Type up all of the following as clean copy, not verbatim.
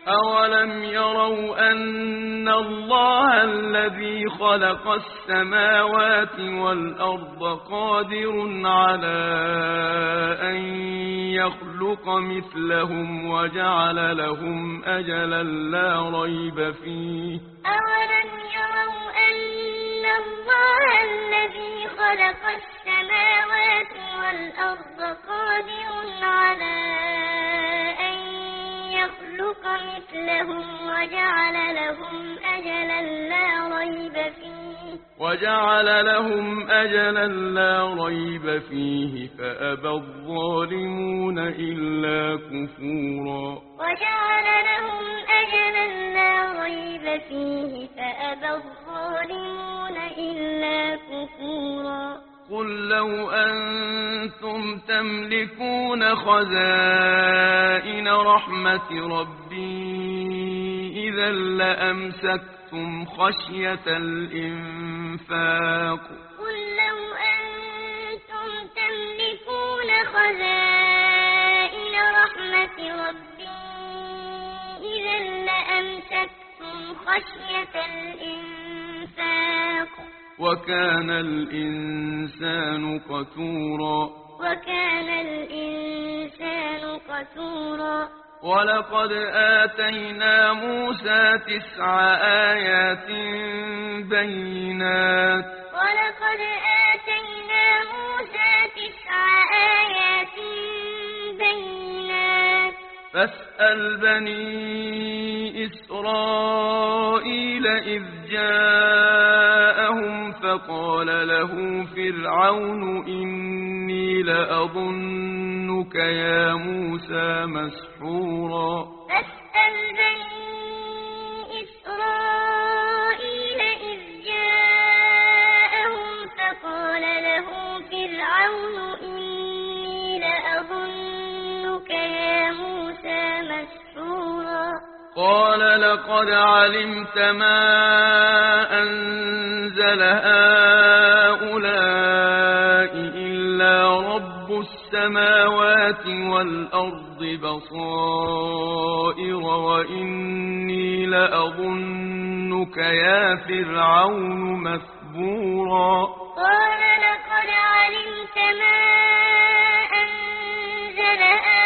أولم يروا أن الله الذي خلق السماوات والأرض قادر على أن يخلق مثلهم وجعل لهم أجلا لا ريب فيه أولم يروا أن الله الذي خلق السماوات والأرض قادر على أن يخلق مثلهم وجعل لهم أجلا لا ريب فيه فأبى الظالمون إلا كفورا وجعل لهم أجلا لا ريب فيه فأبى الظالمون إلا كفورا قل لو أنتم تملكون خزائن رحمة ربي إذا لأمسكتم خشية الإنفاق قل لو أنتم تملكون خزائن رحمة ربي إذا لأمسكتم خشية الإنفاق وكان الإنسان قتورا ولقد آتينا موسى 9 آيات بينات فاسأل بني إسرائيل إذ جاءهم فقال له فرعون إني لأظنك يا موسى مسحورا فاسأل بني إسرائيل إذ جاءهم فقال له فرعون إني لأظنك يا موسى مسحورا قال لقد علمت ما أنزل هؤلاء إلا رب السماوات والأرض بصائر وإني لأظنك يا فرعون مثبورا قال لقد علمت ما أنزل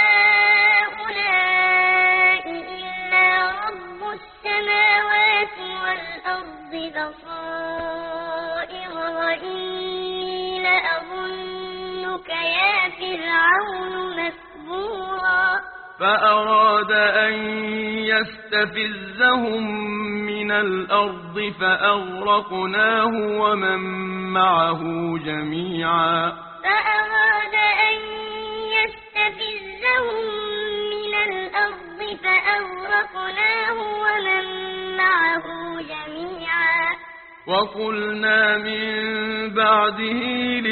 هؤلاء إلا رب السماوات والأرض بصائر وإني لأظنك يا فرعون مثبورا فأراد أن يستفزهم من الأرض فأغرقناه ومن معه جميعا فأراد أن يستفزهم من الأرض فأغرقناه ومن معه جميعا وقلنا من بعده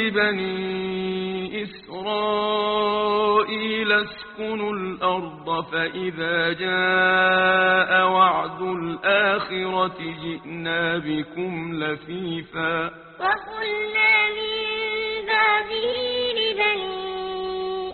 لبني إسرائيل اسكنوا الأرض فإذا جاء وعد الآخرة جئنا بكم لفيفا وقلنا من بعده لبني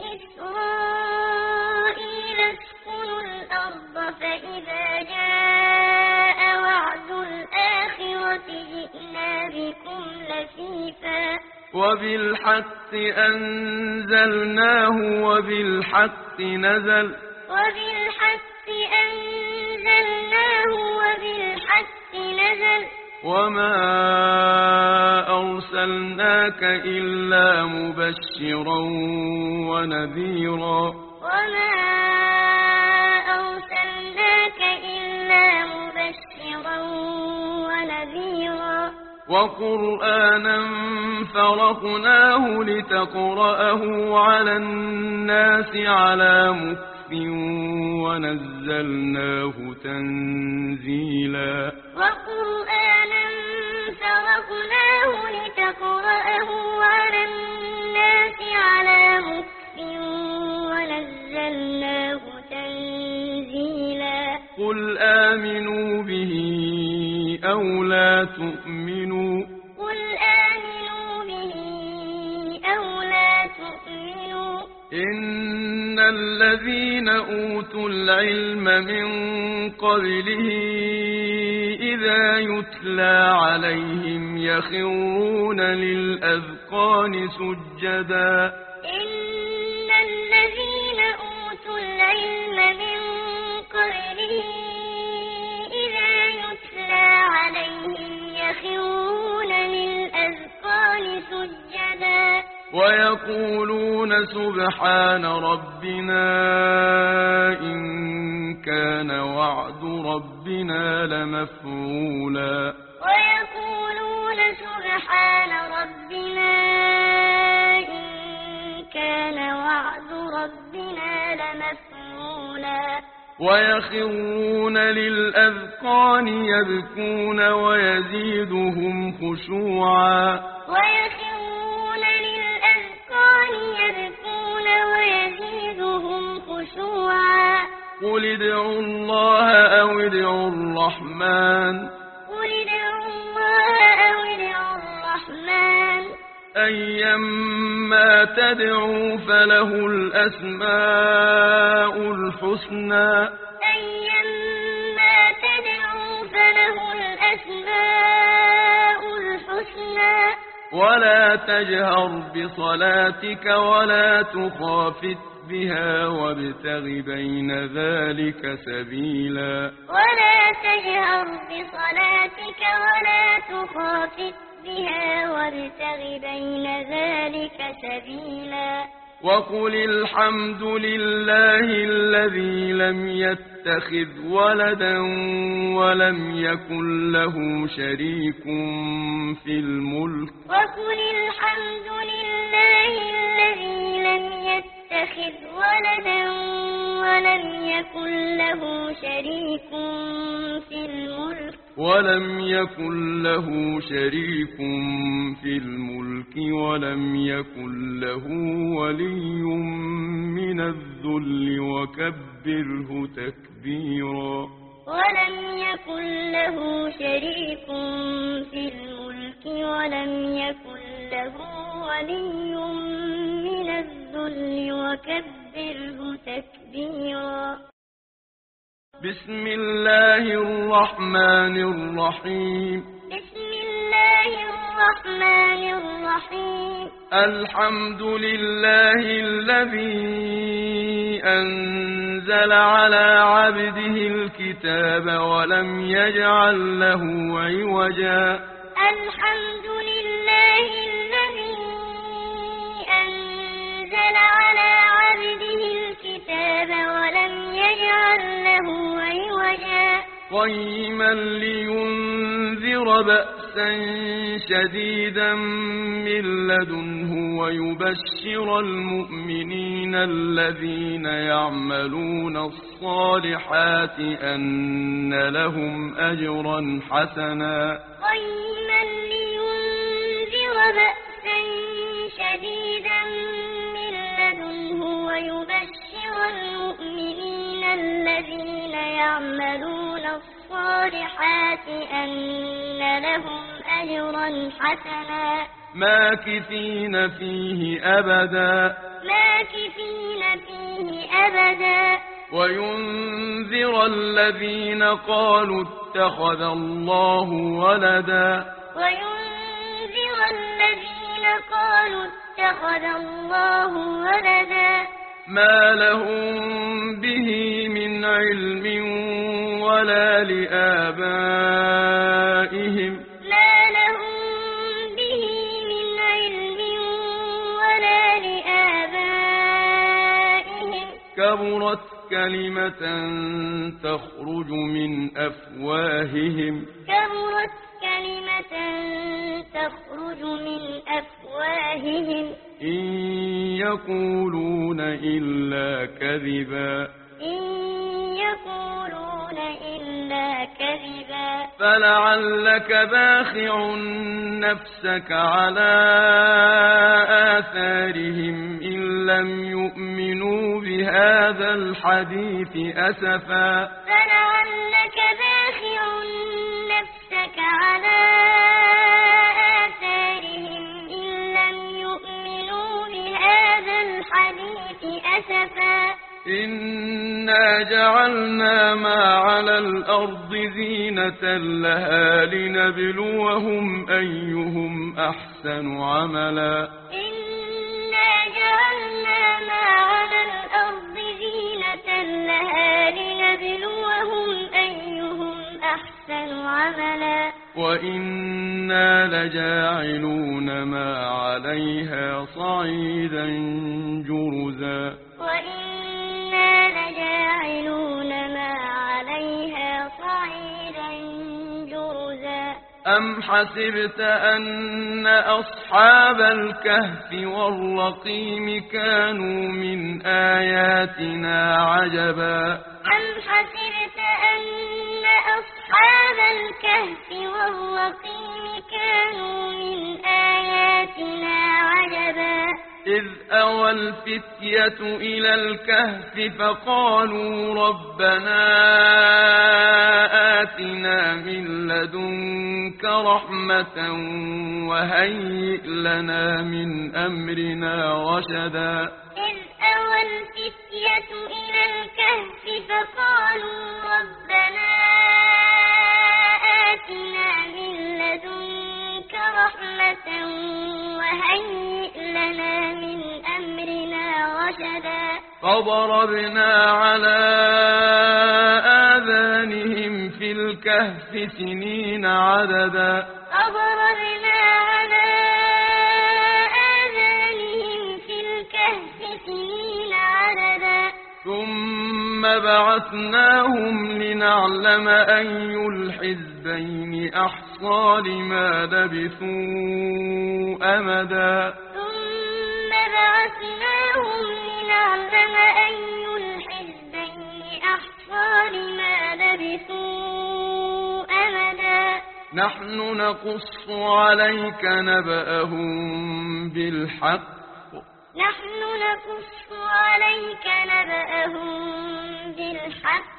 إسرائيل اسكنوا الأرض فإذا جاء وعد الآخرة جئنا بكم لفيفا وبالحق أنزلناه وبالحق نزل وما أرسلناك إلا مبشرا ونذيرا وقرآنا فرقناه لتقرأه على الناس على مكث ونزلناه تنزيلا وقرآنا فرقناه لتقرأه على الناس على مكث ونزلناه تنزيلا قل آمنوا به أو لا تؤمنوا إن الذين أوتوا العلم من قبله إذا يتلى عليهم يخرون للأذقان سجدا إن الذين أوتوا العلم من قبله إذا يتلى عليهم يخرون للأذقان سجدا ويقولون سبحان ربنا إن كان وعد ربنا لمفعولا ويقولون سبحان ربنا إن كان وعد ربنا لمفعولا ويخرون للأذقان يبكون ويزيدهم خشوعا ويخرون للأذقان يبكون ويزيدهم خشوعا قل ادعوا الله أو ادعوا الرحمن قل ادعوا الله أو ادعوا الرحمن أيما تدعوا فله الأسماء الحسنى أيما تدعوا فله الأسماء الحسنى ولا تجهر بصلاتك ولا تخافت بها وابتغ بين ذلك سبيلا ولا تجهر بصلاتك ولا تخافت بها وابتغ بين ذلك سبيلا وقل الحمد لله الذي لم يتخذ ولدا ولم يكن له شريك في الملك وقل الحمد لله الذي لم يتخذ ولدا ولم يكن له شريك في الملك ولم يكن له ولي من الذل وكبره تكبيرا ولم يكن له شريك في الملك ولم يكن له ولي من الذل وكبره تكبيرا بسم الله الرحمن الرحيم بسم الله الرحمن الرحيم الحمد لله الذي أنزل على عبده الكتاب ولم يجعل له عوجا الحمد لله الذي أنزل على عبده الكتاب ولم يجعل له عوجا قيما لينذر بأسا شديدا من لدنه ويبشر المؤمنين الذين يعملون الصالحات أن لهم أجرا حسنا قيما لينذر بأسا شديدا من لدنه ويبشر المؤمنين الذين يعملون الصالحات أن لهم أجرا حسنا ماكثين فيه أبدا وينذر الذين قالوا اتخذ الله ولدا ما لهم به من علم ولا لآبائهم كبرت كلمة تخرج من أفواههم إن يقولون إلا كذبا فلعلك باخع نفسك على آثارهم إن لم يؤمنوا بهذا الحديث أسفا فلعلك باخع نفسك على آثارهم إن لم يؤمنوا بهذا الحديث أسفا إنا جعلنا ما على الأرض زينة لها لنبلوهم أيهم أحسن عملا إنا جعلنا ما على الأرض زينة لها لنبلوهم أيهم أحسن عملا وإنا لجاعلون ما عليها صعيدا جرزا وإنا لجاعلون ما عليها صعيدا جرزا أم حسبت أن أصحاب الكهف والرقيم كانوا من آياتنا عجبا أم حسبت أن أصحاب الكهف والرقيم كانوا من آياتنا عجبا إذ أوى الفتية إلى الكهف فقالوا ربنا آتنا من لدنك رحمة وهيئ لنا من أمرنا رشدا إذ أوى الفتية إلى الكهف فقالوا ربنا آتنا من لدنك رحمة وهيئ لنا من أمرنا رشدا فضربنا على آذانهم في الكهف سنين عددا فضربنا على آذانهم في الكهف سنين عددا ثم بعثناهم لنعلم أي الحزبين أحصى لما لبثوا أمدا ثم بعثناهم لنعلم أي الحزبين أحصى لما لبثوا أمدا نحن نقص عليك نبأهم بالحق نحن نقص عليك نبأهم بالحق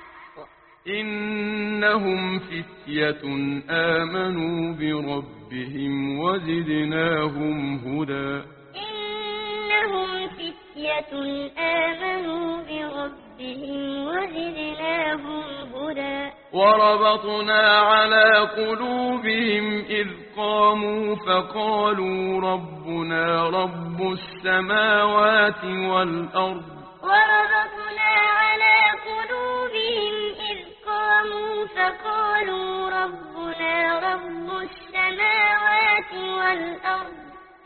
إنهم فتية آمنوا بربهم وزدناهم هدى إنهم فتية آمنوا بربهم وزدناهم هدى وربطنا على قلوبهم إذ قاموا فقالوا ربنا رب السماوات والأرض وربطنا على قلوبهم إذ قاموا فقالوا ربنا رب السماوات والأرض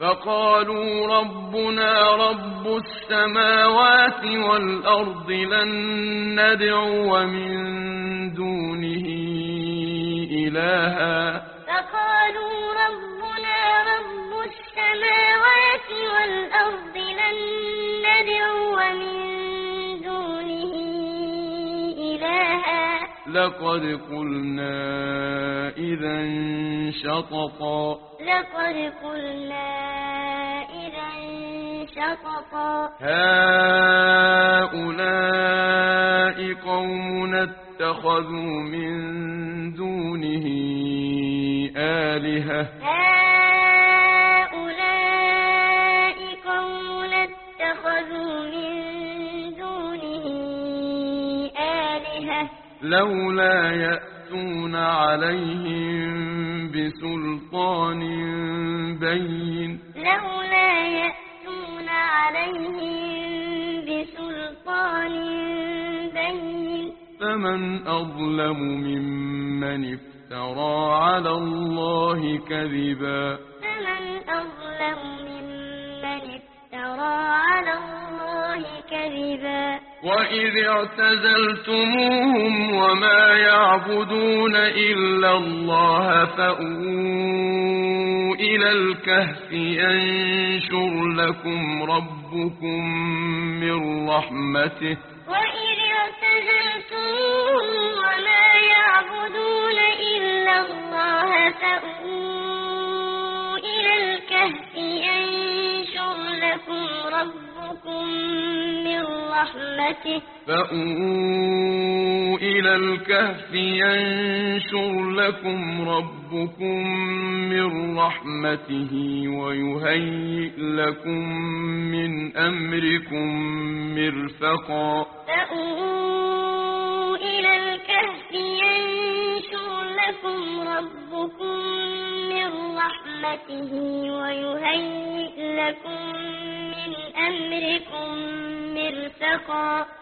لن ندعو من دونه إلها فقالوا ربنا رب السماوات والأرض لن ندعو من دونه إلها لقد قلنا إذا شططا لقد قلنا إذا شططا هؤلاء قومنا اتخذوا من دونه آلهة هؤلاء قومنا اتخذوا من دونه آلهة لولا يأتون عليهم بسلطان بين لولا يأتون عليهم بسلطان بين فمن أظلم ممن افترى على الله كذبا فمن أظلم ممن افترى على الله كذبا وإذ اعتزلتموهم وما يعبدون إلا الله فأووا إلى الكهف ينشر لكم ربكم من رحمته وإذ اعتزلتموهم وما يعبدون إلا الله فأووا إلى الكهف ينشر لكم ربكم من رحمته رحمته فأووا إلى الكهف ينشر لكم ربكم من رحمته ويهيئ لكم من أمركم مرفقا فأووا إلى الكهف ينشر لكم ربكم من رحمته ويهيئ لكم من أمركم مرفقا